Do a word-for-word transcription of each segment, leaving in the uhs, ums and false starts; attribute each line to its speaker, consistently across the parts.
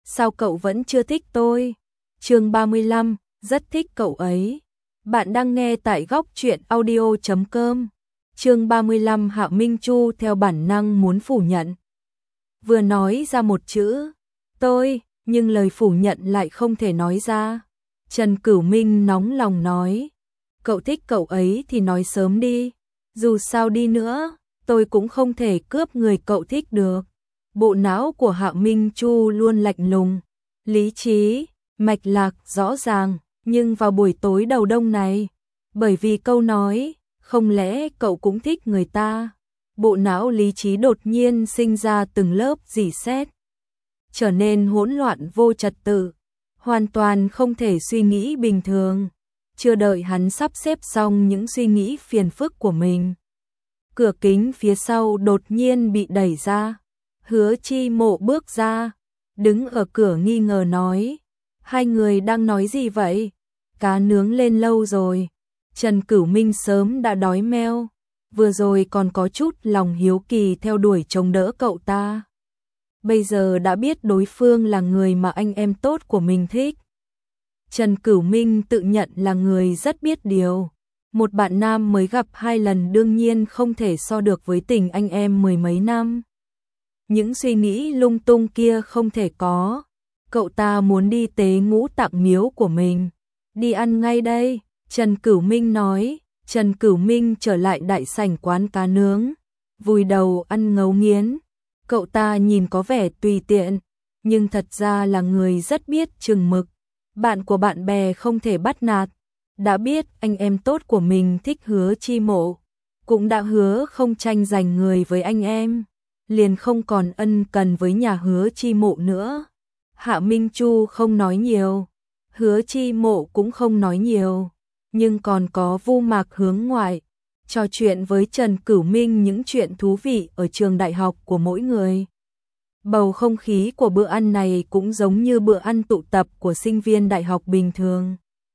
Speaker 1: sao cậu vẫn chưa thích tôi? Chương ba mươi lăm, rất thích cậu ấy. Bạn đang nghe tại góc truyện audio chấm com. Chương ba mươi lăm, Hạ Minh Chu theo bản năng muốn phủ nhận. Vừa nói ra một chữ, tôi, nhưng lời phủ nhận lại không thể nói ra. Trần Cửu Minh nóng lòng nói, cậu thích cậu ấy thì nói sớm đi, dù sao đi nữa, tôi cũng không thể cướp người cậu thích được. Bộ não của Hạ Minh Chu luôn lạnh lùng, lý trí, mạch lạc rõ ràng, nhưng vào buổi tối đầu đông này, bởi vì câu nói, không lẽ cậu cũng thích người ta, bộ não lý trí đột nhiên sinh ra từng lớp rỉ sét, trở nên hỗn loạn vô trật tự, hoàn toàn không thể suy nghĩ bình thường. Chưa đợi hắn sắp xếp xong những suy nghĩ phiền phức của mình, cửa kính phía sau đột nhiên bị đẩy ra. Hứa Chi Mộ bước ra, đứng ở cửa nghi ngờ nói, hai người đang nói gì vậy? Cá nướng lên lâu rồi. Trần Cửu Minh sớm đã đói meo, vừa rồi còn có chút lòng hiếu kỳ theo đuổi chống đỡ cậu ta. Bây giờ đã biết đối phương là người mà anh em tốt của mình thích. Trần Cửu Minh tự nhận là người rất biết điều. Một bạn nam mới gặp hai lần đương nhiên không thể so được với tình anh em mười mấy năm. Những suy nghĩ lung tung kia không thể có. Cậu ta muốn đi tế ngũ tạng miếu của mình. Đi ăn ngay đây, Trần Cửu Minh nói. Trần Cửu Minh trở lại đại sảnh quán cá nướng, vùi đầu ăn ngấu nghiến. Cậu ta nhìn có vẻ tùy tiện, nhưng thật ra là người rất biết chừng mực. Bạn của bạn bè không thể bắt nạt. Đã biết anh em tốt của mình thích Hứa Chi Mộ, cũng đã hứa không tranh giành người với anh em, liền không còn ân cần với nhà Hứa Chi Mộ nữa. Hạ Minh Chu không nói nhiều, Hứa Chi Mộ cũng không nói nhiều, nhưng còn có Vu Mạc hướng ngoại, trò chuyện với Trần Cửu Minh những chuyện thú vị ở trường đại học của mỗi người. Bầu không khí của bữa ăn này cũng giống như bữa ăn tụ tập của sinh viên đại học bình thường.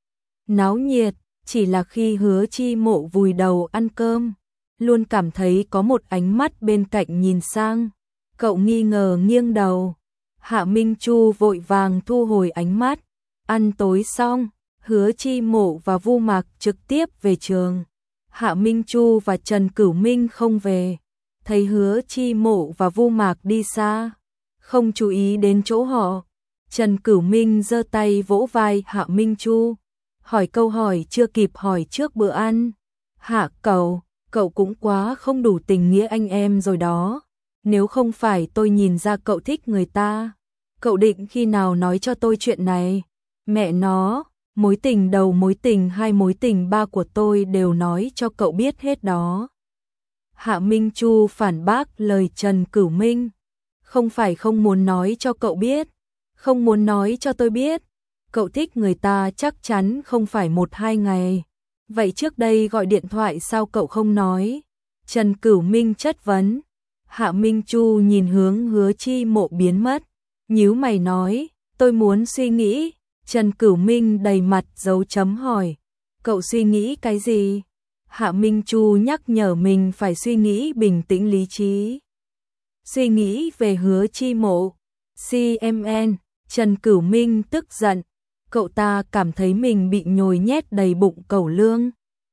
Speaker 1: Náo nhiệt, chỉ là khi Hứa Chi Mộ vùi đầu ăn cơm, luôn cảm thấy có một ánh mắt bên cạnh nhìn sang. Cậu nghi ngờ nghiêng đầu. Hạ Minh Chu vội vàng thu hồi ánh mắt. Ăn tối xong, Hứa Chi Mộ và Vu Mạc trực tiếp về trường. Hạ Minh Chu và Trần Cửu Minh không về. Thấy Hứa Chi Mộ và Vu Mạc đi xa, không chú ý đến chỗ họ. Trần Cửu Minh giơ tay vỗ vai Hạ Minh Chu, hỏi câu hỏi chưa kịp hỏi trước bữa ăn. Hạ cậu, cậu cũng quá không đủ tình nghĩa anh em rồi đó. Nếu không phải tôi nhìn ra cậu thích người ta, cậu định khi nào nói cho tôi chuyện này? Mẹ nó, mối tình đầu mối tình hai mối tình ba của tôi đều nói cho cậu biết hết đó. Hạ Minh Chu phản bác lời Trần Cửu Minh. Không phải không muốn nói cho cậu biết, không muốn nói cho tôi biết. Cậu thích người ta chắc chắn không phải một hai ngày. Vậy trước đây gọi điện thoại sao cậu không nói? Trần Cửu Minh chất vấn. Hạ Minh Chu nhìn hướng Hứa Chi Mộ biến mất, nhíu mày nói, tôi muốn suy nghĩ. Trần Cửu Minh đầy mặt dấu chấm hỏi, cậu suy nghĩ cái gì? Hạ Minh Chu nhắc nhở mình phải suy nghĩ bình tĩnh lý trí. Suy nghĩ về Hứa Chi Mộ. xê em en, Trần Cửu Minh tức giận. Cậu ta cảm thấy mình bị nhồi nhét đầy bụng cẩu lương.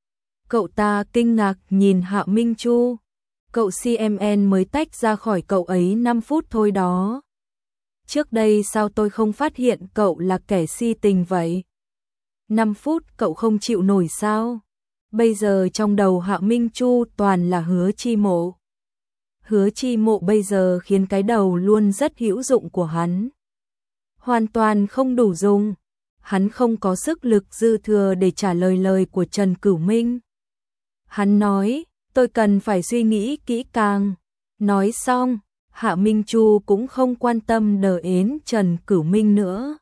Speaker 1: Cậu ta kinh ngạc nhìn Hạ Minh Chu. Cậu xê em en mới tách ra khỏi cậu ấy năm phút thôi đó. Trước đây sao tôi không phát hiện cậu là kẻ si tình vậy? năm phút cậu không chịu nổi sao? Bây giờ trong đầu Hạ Minh Chu toàn là Hứa Chi Mộ. Hứa Chi Mộ bây giờ khiến cái đầu luôn rất hữu dụng của hắn hoàn toàn không đủ dùng. Hắn không có sức lực dư thừa để trả lời lời của Trần Cửu Minh. Hắn nói, tôi cần phải suy nghĩ kỹ càng. Nói xong, Hạ Minh Chu cũng không quan tâm đờ ến Trần Cửu Minh nữa.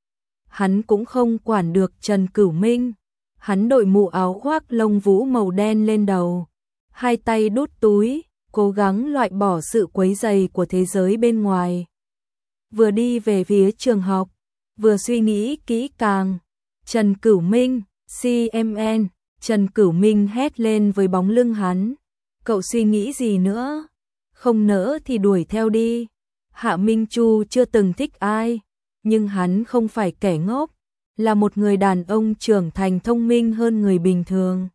Speaker 1: Hắn cũng không quản được Trần Cửu Minh. Hắn đội mũ áo khoác lông vũ màu đen lên đầu, hai tay đút túi, cố gắng loại bỏ sự quấy rầy của thế giới bên ngoài. Vừa đi về phía trường học, vừa suy nghĩ kỹ càng. Trần Cửu Minh, xê em en, Trần Cửu Minh hét lên với bóng lưng hắn. Cậu suy nghĩ gì nữa? Không nỡ thì đuổi theo đi. Hạ Minh Chu chưa từng thích ai, nhưng hắn không phải kẻ ngốc, là một người đàn ông trưởng thành thông minh hơn người bình thường.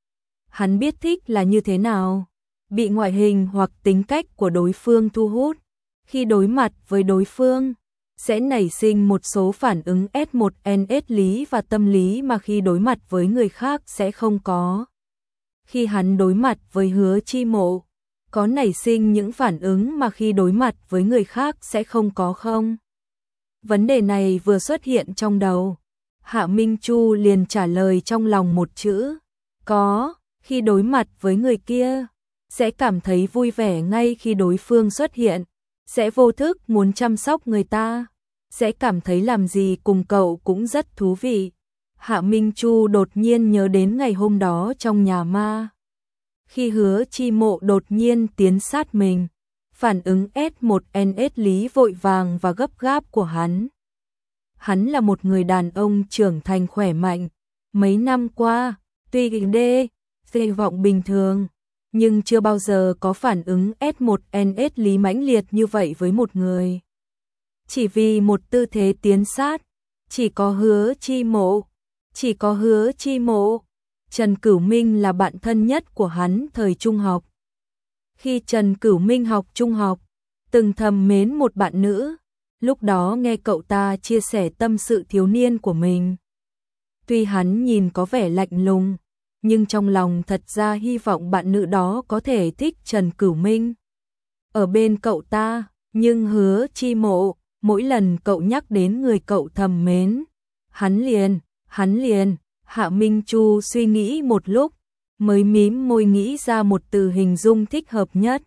Speaker 1: Hắn biết thích là như thế nào, bị ngoại hình hoặc tính cách của đối phương thu hút. Khi đối mặt với đối phương, sẽ nảy sinh một số phản ứng S một N S lý và tâm lý mà khi đối mặt với người khác sẽ không có. Khi hắn đối mặt với Hứa Chi Mộ, có nảy sinh những phản ứng mà khi đối mặt với người khác sẽ không có không? Vấn đề này vừa xuất hiện trong đầu, Hạ Minh Chu liền trả lời trong lòng một chữ, có. Khi đối mặt với người kia, sẽ cảm thấy vui vẻ ngay khi đối phương xuất hiện, sẽ vô thức muốn chăm sóc người ta, sẽ cảm thấy làm gì cùng cậu cũng rất thú vị. Hạ Minh Chu đột nhiên nhớ đến ngày hôm đó trong nhà ma. Khi Hứa Chi Mộ đột nhiên tiến sát mình, phản ứng S một N S lý vội vàng và gấp gáp của hắn. Hắn là một người đàn ông trưởng thành khỏe mạnh, mấy năm qua, tuy gỉnh đê, hy vọng bình thường, nhưng chưa bao giờ có phản ứng S một N S lý mãnh liệt như vậy với một người. Chỉ vì một tư thế tiến sát, chỉ có Hứa Chi Mộ, chỉ có Hứa Chi Mộ. Trần Cửu Minh là bạn thân nhất của hắn thời trung học. Khi Trần Cửu Minh học trung học, từng thầm mến một bạn nữ, lúc đó nghe cậu ta chia sẻ tâm sự thiếu niên của mình. Tuy hắn nhìn có vẻ lạnh lùng, nhưng trong lòng thật ra hy vọng bạn nữ đó có thể thích Trần Cửu Minh ở bên cậu ta, nhưng Hứa Chi Mộ, mỗi lần cậu nhắc đến người cậu thầm mến, hắn liền, hắn liền, Hạ Minh Chu suy nghĩ một lúc, mới mím môi nghĩ ra một từ hình dung thích hợp nhất.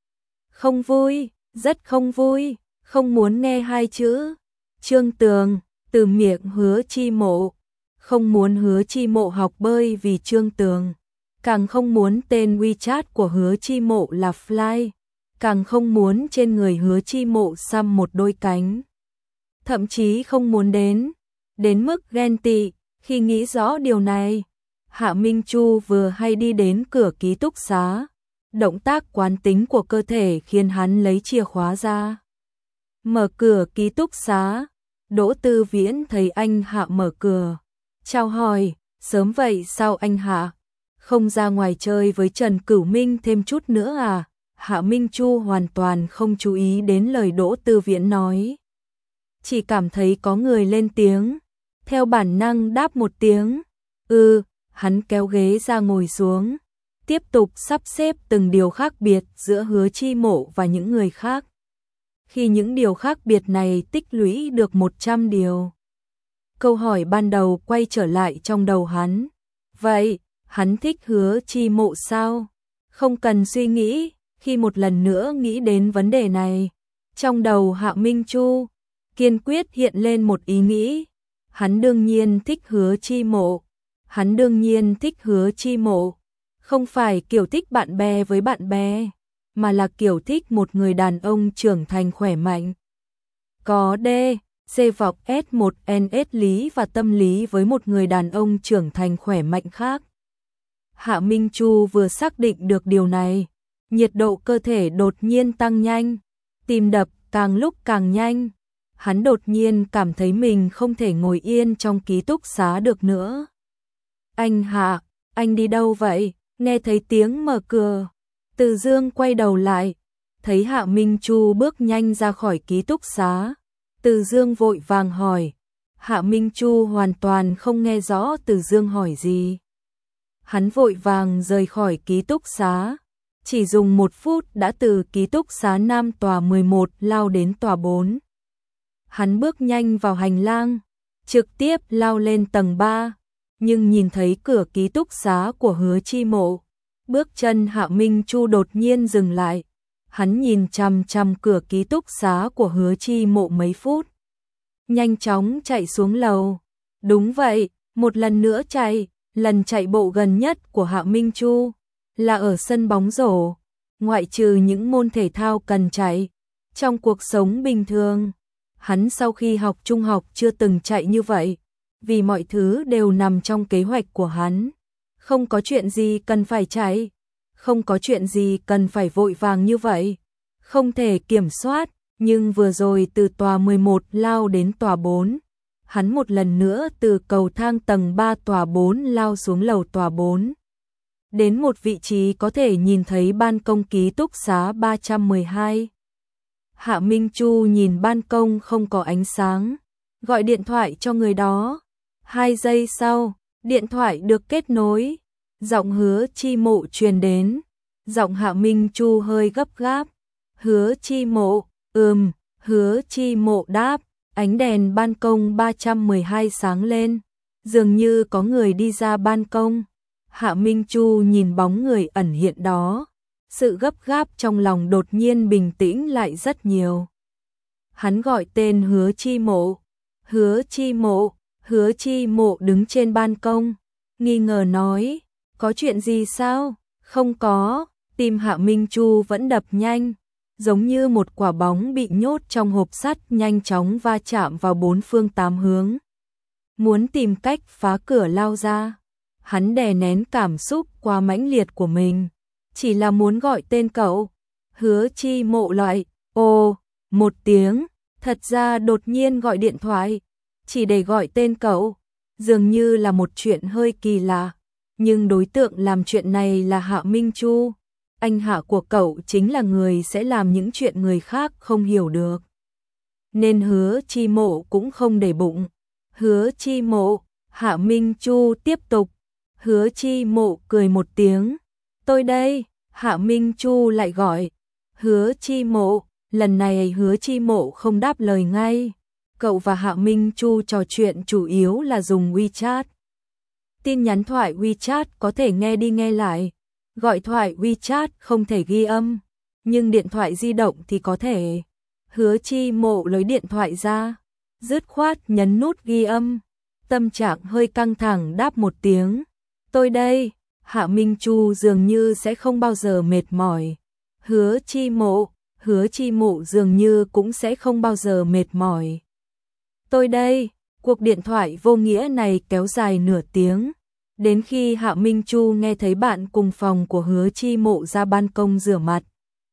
Speaker 1: Không vui, rất không vui, không muốn nghe hai chữ. Trương Tường, từ miệng Hứa Chi Mộ. Không muốn Hứa Chi Mộ học bơi vì Trương Tường, càng không muốn tên WeChat của Hứa Chi Mộ là Fly, càng không muốn trên người Hứa Chi Mộ xăm một đôi cánh. Thậm chí không muốn đến, đến mức ghen tị. Khi nghĩ rõ điều này, Hạ Minh Chu vừa hay đi đến cửa ký túc xá. Động tác quán tính của cơ thể khiến hắn lấy chìa khóa ra. Mở cửa ký túc xá, Đỗ Tư Viễn thấy anh Hạ mở cửa. Chào hỏi, sớm vậy sao anh Hạ? Không ra ngoài chơi với Trần Cửu Minh thêm chút nữa à? Hạ Minh Chu hoàn toàn không chú ý đến lời Đỗ Tư Viễn nói. Chỉ cảm thấy có người lên tiếng. Theo bản năng đáp một tiếng. Ừ, hắn kéo ghế ra ngồi xuống. Tiếp tục sắp xếp từng điều khác biệt giữa Hứa Chi Mộ và những người khác. Khi những điều khác biệt này tích lũy được một trăm điều. Câu hỏi ban đầu quay trở lại trong đầu hắn. Vậy, hắn thích Hứa Chi Mộ sao? Không cần suy nghĩ, khi một lần nữa nghĩ đến vấn đề này. Trong đầu Hạ Minh Chu, kiên quyết hiện lên một ý nghĩ. Hắn đương nhiên thích Hứa Chi Mộ. Hắn đương nhiên thích Hứa Chi Mộ. Không phải kiểu thích bạn bè với bạn bè, mà là kiểu thích một người đàn ông trưởng thành khỏe mạnh. Có D, C vọc S một N S lý và tâm lý với một người đàn ông trưởng thành khỏe mạnh khác. Hạ Minh Chu vừa xác định được điều này, nhiệt độ cơ thể đột nhiên tăng nhanh, tim đập càng lúc càng nhanh. Hắn đột nhiên cảm thấy mình không thể ngồi yên trong ký túc xá được nữa. Anh Hạ, anh đi đâu vậy? Nghe thấy tiếng mở cửa, Từ Dương quay đầu lại, thấy Hạ Minh Chu bước nhanh ra khỏi ký túc xá. Từ Dương vội vàng hỏi. Hạ Minh Chu hoàn toàn không nghe rõ Từ Dương hỏi gì. Hắn vội vàng rời khỏi ký túc xá. Chỉ dùng một phút đã từ ký túc xá Nam tòa mười một lao đến tòa bốn. Hắn bước nhanh vào hành lang, trực tiếp lao lên tầng ba, nhưng nhìn thấy cửa ký túc xá của Hứa Chi Mộ. Bước chân Hạ Minh Chu đột nhiên dừng lại. Hắn nhìn chằm chằm cửa ký túc xá của Hứa Chi Mộ mấy phút. Nhanh chóng chạy xuống lầu. Đúng vậy, một lần nữa chạy. Lần chạy bộ gần nhất của Hạ Minh Chu là ở sân bóng rổ. Ngoại trừ những môn thể thao cần chạy, trong cuộc sống bình thường, hắn sau khi học trung học chưa từng chạy như vậy. Vì mọi thứ đều nằm trong kế hoạch của hắn. Không có chuyện gì cần phải chạy. Không có chuyện gì cần phải vội vàng như vậy. Không thể kiểm soát, Nhưng vừa rồi từ tòa mười một lao đến tòa bốn, hắn một lần nữa từ cầu thang tầng ba tòa bốn lao xuống lầu tòa bốn. Đến một vị trí có thể nhìn thấy ban công ký túc xá ba trăm mười hai. Hạ Minh Chu nhìn ban công không có ánh sáng, gọi điện thoại cho người đó. Hai giây sau, điện thoại được kết nối, giọng Hứa Chi Mộ truyền đến, giọng Hạ Minh Chu hơi gấp gáp. Hứa Chi Mộ, ừm, Hứa Chi Mộ đáp, ánh đèn ban công ba trăm mười hai sáng lên, dường như có người đi ra ban công. Hạ Minh Chu nhìn bóng người ẩn hiện đó, sự gấp gáp trong lòng đột nhiên bình tĩnh lại rất nhiều. Hắn gọi tên Hứa Chi Mộ, Hứa Chi Mộ, Hứa Chi Mộ đứng trên ban công, nghi ngờ nói, có chuyện gì sao? Không có, tim Hạ Minh Chu vẫn đập nhanh, giống như một quả bóng bị nhốt trong hộp sắt nhanh chóng va chạm vào bốn phương tám hướng. Muốn tìm cách phá cửa lao ra, hắn đè nén cảm xúc quá mãnh liệt của mình, chỉ là muốn gọi tên cậu. Hứa Chi Mộ loại, ồ, một tiếng, thật ra đột nhiên gọi điện thoại, chỉ để gọi tên cậu, dường như là một chuyện hơi kỳ lạ, nhưng đối tượng làm chuyện này là Hạ Minh Chu. Anh Hạ của cậu chính là người sẽ làm những chuyện người khác không hiểu được. Nên Hứa Chi Mộ cũng không để bụng. Hứa Chi Mộ, Hạ Minh Chu tiếp tục. Hứa Chi Mộ cười một tiếng. Tôi đây, Hạ Minh Chu lại gọi. Hứa Chi Mộ, lần này Hứa Chi Mộ không đáp lời ngay. Cậu và Hạ Minh Chu trò chuyện chủ yếu là dùng WeChat. Tin nhắn thoại WeChat có thể nghe đi nghe lại. Gọi thoại WeChat không thể ghi âm, nhưng điện thoại di động thì có thể. Hứa Chi Mộ lấy điện thoại ra, dứt khoát nhấn nút ghi âm, tâm trạng hơi căng thẳng đáp một tiếng. Tôi đây, Hạ Minh Chu dường như sẽ không bao giờ mệt mỏi. Hứa Chi Mộ, Hứa Chi Mộ dường như cũng sẽ không bao giờ mệt mỏi. Tôi đây, cuộc điện thoại vô nghĩa này kéo dài nửa tiếng. Đến khi Hạ Minh Chu nghe thấy bạn cùng phòng của Hứa Chi Mộ ra ban công rửa mặt,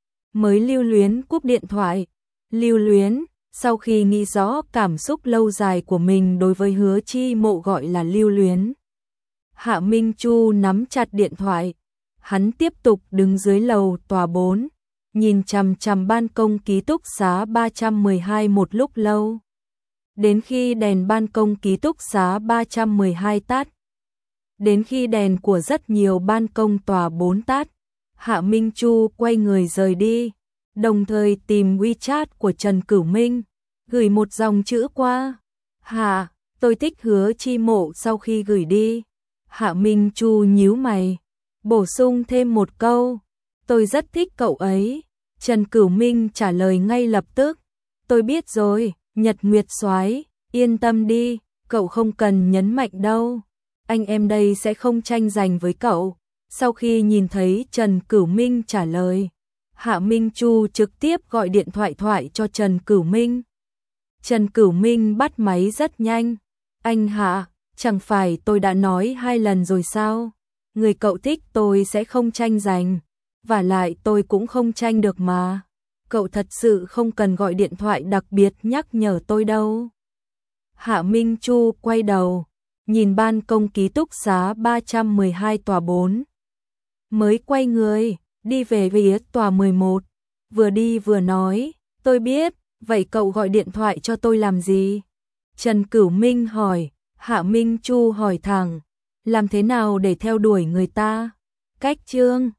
Speaker 1: mới lưu luyến cúp điện thoại. Lưu luyến, sau khi nghĩ rõ cảm xúc lâu dài của mình đối với Hứa Chi Mộ gọi là lưu luyến. Hạ Minh Chu nắm chặt điện thoại, hắn tiếp tục đứng dưới lầu tòa bốn, nhìn chằm chằm ban công ký túc xá ba trăm mười hai một lúc lâu. Đến khi đèn ban công ký túc xá ba trăm mười hai tắt, đến khi đèn của rất nhiều ban công tòa bốn tắt, Hạ Minh Chu quay người rời đi, đồng thời tìm WeChat của Trần Cửu Minh, gửi một dòng chữ qua. Hạ, tôi thích Hứa Chi Mộ. Sau khi gửi đi, Hạ Minh Chu nhíu mày, bổ sung thêm một câu, tôi rất thích cậu ấy. Trần Cửu Minh trả lời ngay lập tức, tôi biết rồi, Nhật Nguyệt soái, yên tâm đi, cậu không cần nhấn mạnh đâu. Anh em đây sẽ không tranh giành với cậu. Sau khi nhìn thấy Trần Cửu Minh trả lời, Hạ Minh Chu trực tiếp gọi điện thoại thoại cho Trần Cửu Minh. Trần Cửu Minh bắt máy rất nhanh. Anh Hạ, chẳng phải tôi đã nói hai lần rồi sao? Người cậu thích tôi sẽ không tranh giành. Vả lại tôi cũng không tranh được mà. Cậu thật sự không cần gọi điện thoại đặc biệt nhắc nhở tôi đâu. Hạ Minh Chu quay đầu, nhìn ban công ký túc xá ba trăm mười hai tòa bốn. Mới quay người, đi về phía tòa mười một. Vừa đi vừa nói, tôi biết, vậy cậu gọi điện thoại cho tôi làm gì? Trần Cửu Minh hỏi. Hạ Minh Chu hỏi thẳng, làm thế nào để theo đuổi người ta? Cách chương